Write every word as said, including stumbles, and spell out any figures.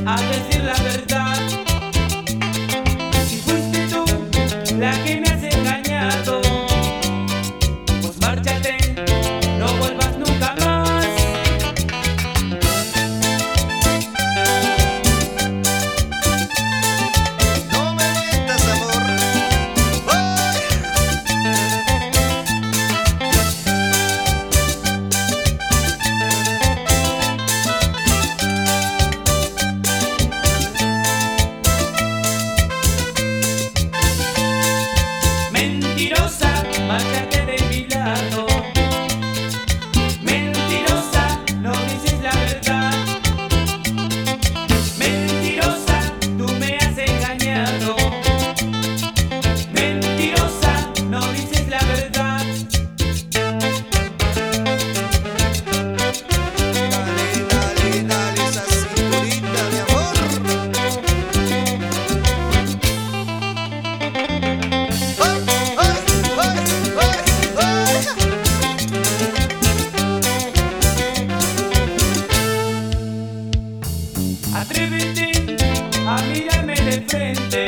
a decir la verdad. Si fuiste tú la que me has engañado, pues márchate, no vuelvas nunca más. No me mientas, amor. ¡Ay! Mentirosa, márchate de mi lado. Mentirosa, no dices la verdad. Mentirosa, tú me has engañado. Mentirosa, no dices la verdad. Dale, dale, dale esa cinturita, mi amor. ¡Ay, ay, ay, ay, ay! Atrévete a mirarme de frente.